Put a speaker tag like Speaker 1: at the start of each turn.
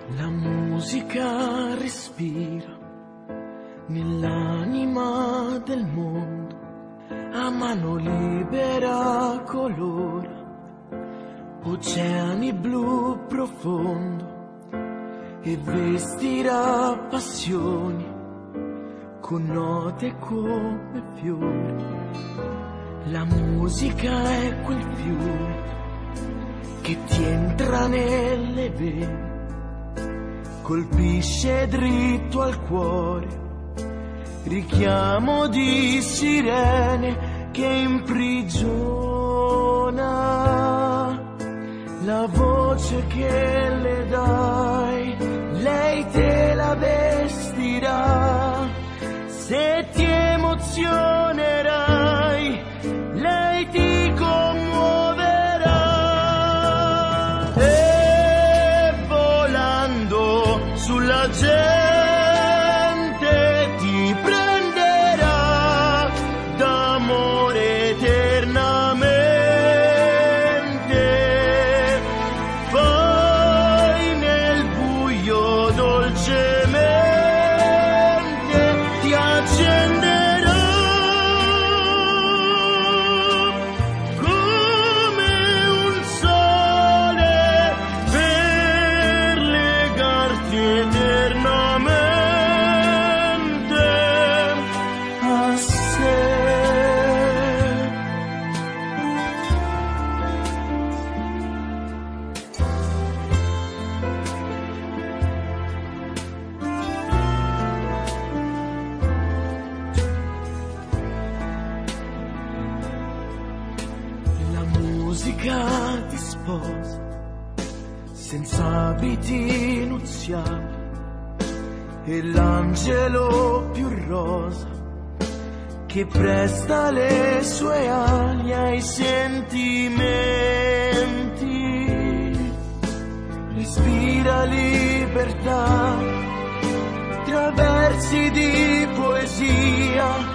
Speaker 1: La musica respira nell'anima del mondo, a mano libera colora oceani blu profondo e vestirà passioni con note come fiori. La musica è quel fiume che ti entra nelle vene, colpisce dritto al cuore, richiamo di sirene che imprigiona la voce che le dai. Lei te la vestirà se ti emozionerai, lei ti commuoverà e volando sulla gente ti prenderà d'amore eternamente. Poi nel buio dolcemente ti accenderà come un sole per legarti eternamente a sé. La musica ti sposa senza abiti nuziali e l'angelo più rosa che presta le sue ali ai sentimenti. Respira libertà tra versi di poesia